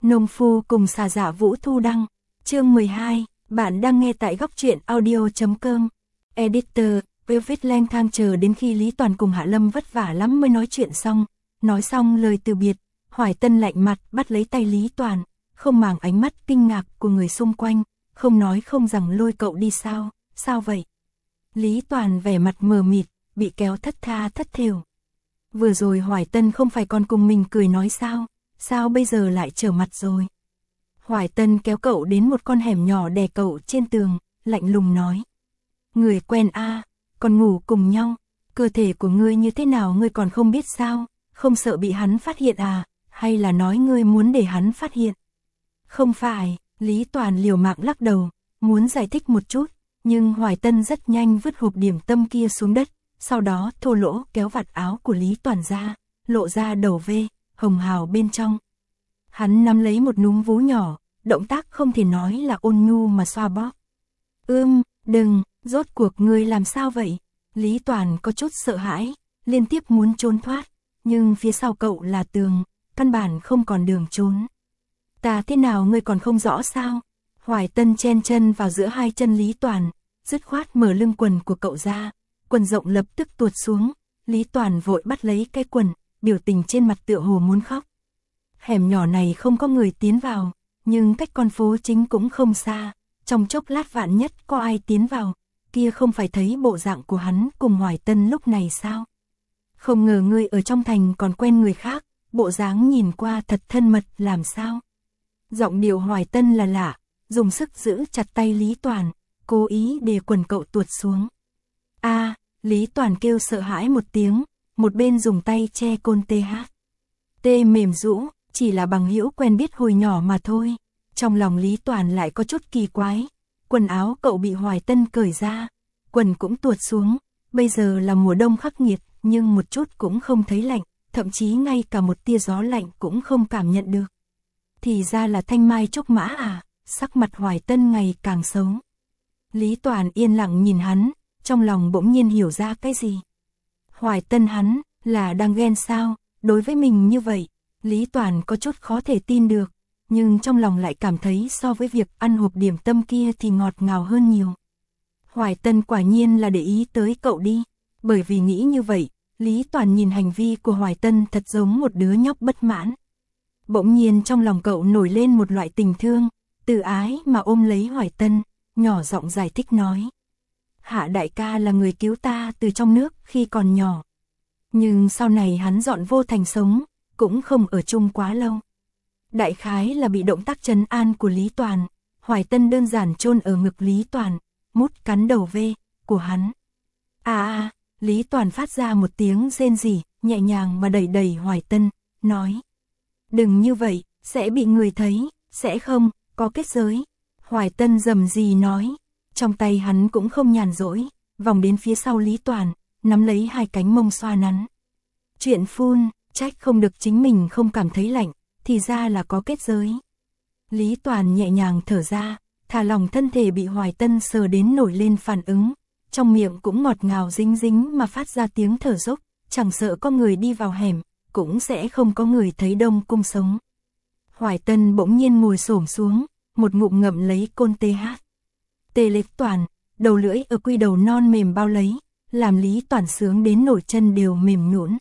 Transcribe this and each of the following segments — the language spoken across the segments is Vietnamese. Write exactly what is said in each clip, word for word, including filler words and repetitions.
Nông phu cùng xà giả Vũ Thu Đăng. Chương mười hai, bạn đang nghe tại góc truyện audio.com. Editor, Velvet lang thang chờ đến khi Lý Toàn cùng Hạ Lâm vất vả lắm mới nói chuyện xong. Nói xong lời từ biệt, Hoài Tân lạnh mặt bắt lấy tay Lý Toàn, không màng ánh mắt kinh ngạc của người xung quanh, không nói không rằng lôi cậu đi sao, sao vậy? Lý Toàn vẻ mặt mờ mịt, bị kéo thất tha thất thểu. Vừa rồi Hoài Tân không phải còn cùng mình cười nói sao, sao bây giờ lại trở mặt rồi? Hoài Tân kéo cậu đến một con hẻm nhỏ đè cậu trên tường, lạnh lùng nói. Người quen a, à, còn ngủ cùng nhau, cơ thể của ngươi như thế nào ngươi còn không biết sao, không sợ bị hắn phát hiện à, hay là nói ngươi muốn để hắn phát hiện? Không phải, Lý Toàn liều mạng lắc đầu, muốn giải thích một chút, nhưng Hoài Tân rất nhanh vứt hộp điểm tâm kia xuống đất, sau đó thô lỗ kéo vạt áo của Lý Toàn ra, lộ ra đầu vê, hồng hào bên trong. Hắn nắm lấy một núm vú nhỏ, động tác không thể nói là ôn nhu mà xoa bóp. Ưm, đừng, rốt cuộc ngươi làm sao vậy? Lý Toàn có chút sợ hãi, liên tiếp muốn trốn thoát, nhưng phía sau cậu là tường, căn bản không còn đường trốn. Ta thế nào ngươi còn không rõ sao? Hoài Tân chen chân vào giữa hai chân Lý Toàn, dứt khoát mở lưng quần của cậu ra, quần rộng lập tức tuột xuống, Lý Toàn vội bắt lấy cái quần, biểu tình trên mặt tựa hồ muốn khóc. Hẻm nhỏ này không có người tiến vào, nhưng cách con phố chính cũng không xa, trong chốc lát vạn nhất có ai tiến vào, kia không phải thấy bộ dạng của hắn cùng Hoài Tân lúc này sao? Không ngờ ngươi ở trong thành còn quen người khác, bộ dáng nhìn qua thật thân mật làm sao? Giọng điệu Hoài Tân là lạ, dùng sức giữ chặt tay Lý Toàn, cố ý để quần cậu tuột xuống. A, Lý Toàn kêu sợ hãi một tiếng, một bên dùng tay che côn tê hát. Tê mềm rũ, chỉ là bằng hữu quen biết hồi nhỏ mà thôi. Trong lòng Lý Toàn lại có chút kỳ quái, quần áo cậu bị Hoài Tân cởi ra, quần cũng tuột xuống, bây giờ là mùa đông khắc nghiệt, nhưng một chút cũng không thấy lạnh, thậm chí ngay cả một tia gió lạnh cũng không cảm nhận được. Thì ra là thanh mai trúc mã à, sắc mặt Hoài Tân ngày càng xấu. Lý Toàn yên lặng nhìn hắn, trong lòng bỗng nhiên hiểu ra cái gì. Hoài Tân hắn, là đang ghen sao, đối với mình như vậy, Lý Toàn có chút khó thể tin được, nhưng trong lòng lại cảm thấy so với việc ăn hộp điểm tâm kia thì ngọt ngào hơn nhiều. Hoài Tân quả nhiên là để ý tới cậu đi, bởi vì nghĩ như vậy, Lý Toàn nhìn hành vi của Hoài Tân thật giống một đứa nhóc bất mãn. Bỗng nhiên trong lòng cậu nổi lên một loại tình thương, từ ái mà ôm lấy Hoài Tân, nhỏ giọng giải thích nói. Hạ đại ca là người cứu ta từ trong nước khi còn nhỏ. Nhưng sau này hắn dọn vô thành sống, cũng không ở chung quá lâu. Đại khái là bị động tác trấn an của Lý Toàn, Hoài Tân đơn giản chôn ở ngực Lý Toàn, mút cắn đầu vê của hắn. À à, Lý Toàn phát ra một tiếng rên rỉ, nhẹ nhàng mà đẩy đẩy Hoài Tân, nói. Đừng như vậy, sẽ bị người thấy, sẽ không, có kết giới. Hoài Tân rầm rì nói, trong tay hắn cũng không nhàn rỗi, vòng đến phía sau Lý Toàn, nắm lấy hai cánh mông xoa nắn. Chuyện phun, trách không được chính mình không cảm thấy lạnh, thì ra là có kết giới. Lý Toàn nhẹ nhàng thở ra, thả lòng thân thể bị Hoài Tân sờ đến nổi lên phản ứng, trong miệng cũng ngọt ngào dính dính mà phát ra tiếng thở dốc, chẳng sợ có người đi vào hẻm, cũng sẽ không có người thấy Đông Cung sống. Hoài Tân bỗng nhiên ngồi xổm xuống, một ngụm ngậm lấy côn tê hát. Tê Lý Toàn, đầu lưỡi ở quy đầu non mềm bao lấy, làm Lý Toàn sướng đến nổi chân đều mềm nhũn.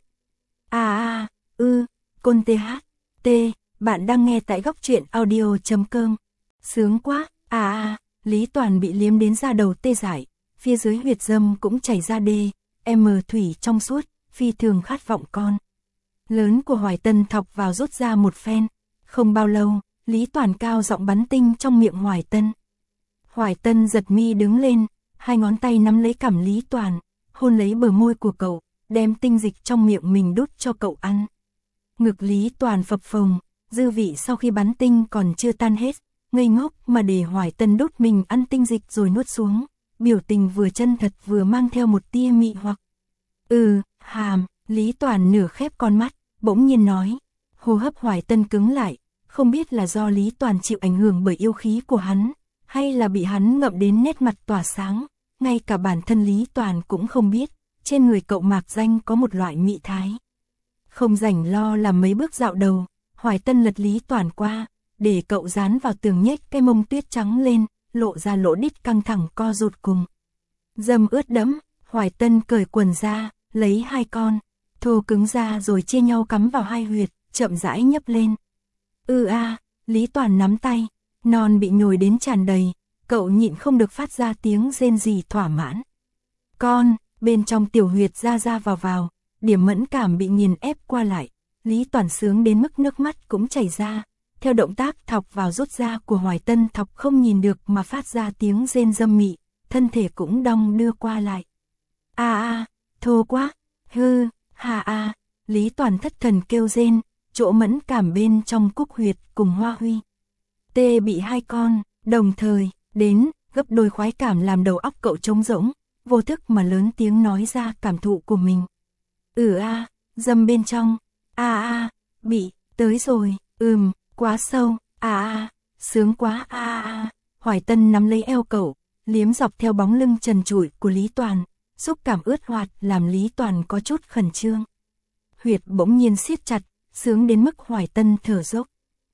À à, ư, côn tê hát, tê, bạn đang nghe tại góc truyện audio.com. Sướng quá, à à, Lý Toàn bị liếm đến da đầu tê dại, phía dưới huyệt dâm cũng chảy ra đê, em thủy trong suốt, phi thường khát vọng con. Lớn của Hoài Tân thọc vào rút ra một phen, không bao lâu, Lý Toàn cao giọng bắn tinh trong miệng Hoài Tân. Hoài Tân giật mi đứng lên, hai ngón tay nắm lấy cằm Lý Toàn, hôn lấy bờ môi của cậu, đem tinh dịch trong miệng mình đút cho cậu ăn. Ngực Lý Toàn phập phồng, dư vị sau khi bắn tinh còn chưa tan hết, ngây ngốc mà để Hoài Tân đút mình ăn tinh dịch rồi nuốt xuống, biểu tình vừa chân thật vừa mang theo một tia mị hoặc. Ừ, hàm, Lý Toàn nửa khép con mắt, bỗng nhiên nói, hô hấp Hoài Tân cứng lại, không biết là do Lý Toàn chịu ảnh hưởng bởi yêu khí của hắn, hay là bị hắn ngậm đến nét mặt tỏa sáng, ngay cả bản thân Lý Toàn cũng không biết, trên người cậu mạc danh có một loại mị thái. Không rảnh lo làm mấy bước dạo đầu, Hoài Tân lật Lý Toàn qua, để cậu dán vào tường nhếch cái mông tuyết trắng lên, lộ ra lỗ đít căng thẳng co rụt cùng. Dâm ướt đẫm, Hoài Tân cởi quần ra, lấy hai con thô cứng ra rồi chia nhau cắm vào hai huyệt, chậm rãi nhấp lên. Ừ a, Lý Toàn nắm tay, non bị nhồi đến tràn đầy, cậu nhịn không được phát ra tiếng rên rỉ thỏa mãn. Con, bên trong tiểu huyệt ra ra vào vào, điểm mẫn cảm bị nghiền ép qua lại, Lý Toàn sướng đến mức nước mắt cũng chảy ra. Theo động tác thọc vào rút ra của Hoài Tân, thọc không nhìn được mà phát ra tiếng rên dâm mị, thân thể cũng đong đưa qua lại. A a, thô quá, hư, ha a, Lý Toàn thất thần kêu rên, chỗ mẫn cảm bên trong cúc huyệt cùng Hoa Huy. Tê bị hai con, đồng thời, đến, gấp đôi khoái cảm làm đầu óc cậu trống rỗng, vô thức mà lớn tiếng nói ra cảm thụ của mình. Ừ a, dâm bên trong, a a, bị, tới rồi, ừm. Quá sâu, à à, sướng quá à à, Hoài Tân nắm lấy eo cậu, liếm dọc theo bóng lưng trần trụi của Lý Toàn, xúc cảm ướt hoạt làm Lý Toàn có chút khẩn trương. Huyệt bỗng nhiên siết chặt, sướng đến mức Hoài Tân thở dốc.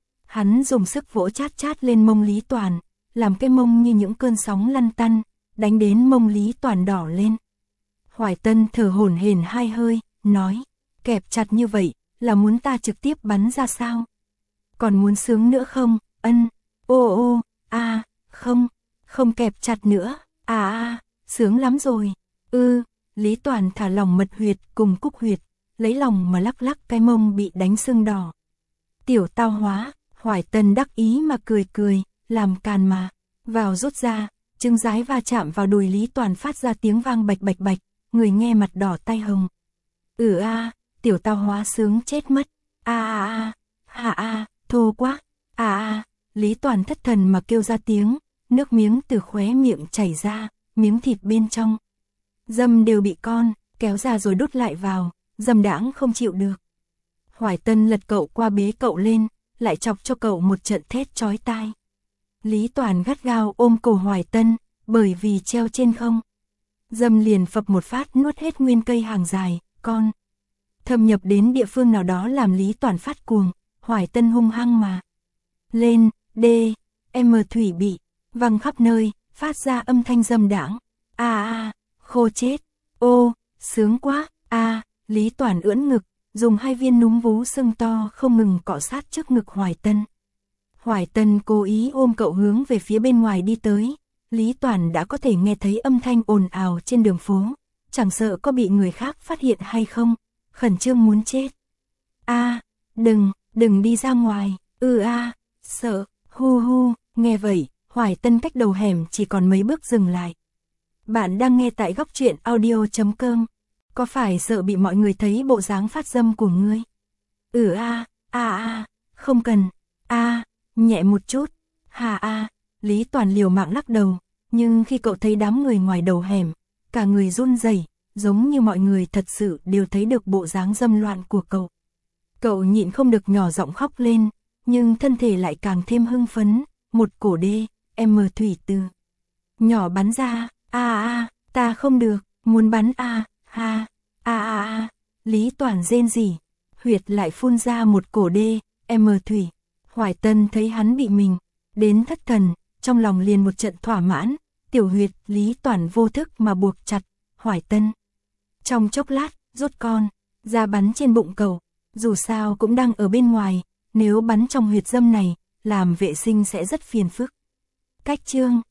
Hắn dùng sức vỗ chát chát lên mông Lý Toàn, làm cái mông như những cơn sóng lăn tăn, đánh đến mông Lý Toàn đỏ lên. Hoài Tân thở hổn hển hai hơi, nói, kẹp chặt như vậy, là muốn ta trực tiếp bắn ra sao? Còn muốn sướng nữa không, ân, ô ô, a, không, không kẹp chặt nữa, à à, sướng lắm rồi, ư, Lý Toàn thả lỏng mật huyệt cùng cúc huyệt, lấy lòng mà lắc lắc cái mông bị đánh sưng đỏ. Tiểu tao hóa, Hoài Tân đắc ý mà cười cười, làm càn mà, vào rút ra, trứng rái va chạm vào đùi Lý Toàn phát ra tiếng vang bạch bạch bạch, người nghe mặt đỏ tay hồng. Ừ a, tiểu tao hóa sướng chết mất, a a a, ha a. Thô quá, à à, Lý Toàn thất thần mà kêu ra tiếng, nước miếng từ khóe miệng chảy ra, miếng thịt bên trong. Dâm đều bị con, kéo ra rồi đút lại vào, dâm đãng không chịu được. Hoài Tân lật cậu qua bế cậu lên, lại chọc cho cậu một trận thét chói tai. Lý Toàn gắt gao ôm cổ Hoài Tân, bởi vì treo trên không. Dâm liền phập một phát nuốt hết nguyên cây hàng dài, con. Thâm nhập đến địa phương nào đó làm Lý Toàn phát cuồng. Hoài Tân hung hăng mà. Lên, đê, em thủy bị, văng khắp nơi, phát ra âm thanh dâm đãng. A a, khô chết. Ô, sướng quá. A, Lý Toàn ưỡn ngực, dùng hai viên núm vú sưng to không ngừng cọ sát trước ngực Hoài Tân. Hoài Tân cố ý ôm cậu hướng về phía bên ngoài đi tới. Lý Toàn đã có thể nghe thấy âm thanh ồn ào trên đường phố, chẳng sợ có bị người khác phát hiện hay không, khẩn trương muốn chết. A, đừng. Đừng đi ra ngoài, ừ a, à, sợ, hu hu, nghe vậy, Hoài Tân cách đầu hẻm chỉ còn mấy bước dừng lại. Bạn đang nghe tại góc truyện audio chấm com, có phải sợ bị mọi người thấy bộ dáng phát dâm của ngươi? Ừ a, a a, không cần, a, nhẹ một chút, hà a, Lý Toàn liều mạng lắc đầu, nhưng khi cậu thấy đám người ngoài đầu hẻm, cả người run rẩy, giống như mọi người thật sự đều thấy được bộ dáng dâm loạn của cậu. Cậu nhịn không được nhỏ giọng khóc lên, nhưng thân thể lại càng thêm hưng phấn, một cổ đê, em thủy từ. Nhỏ bắn ra, a a, ta không được, muốn bắn a, ha, a a a, Lý Toàn rên rỉ, huyệt lại phun ra một cổ đê, em thủy. Hoài Tân thấy hắn bị mình, đến thất thần, trong lòng liền một trận thỏa mãn, tiểu huyệt Lý Toàn vô thức mà buộc chặt, Hoài Tân. Trong chốc lát, rút con, ra bắn trên bụng cậu. Dù sao cũng đang ở bên ngoài, nếu bắn trong huyệt dâm này, làm vệ sinh sẽ rất phiền phức. Cách chương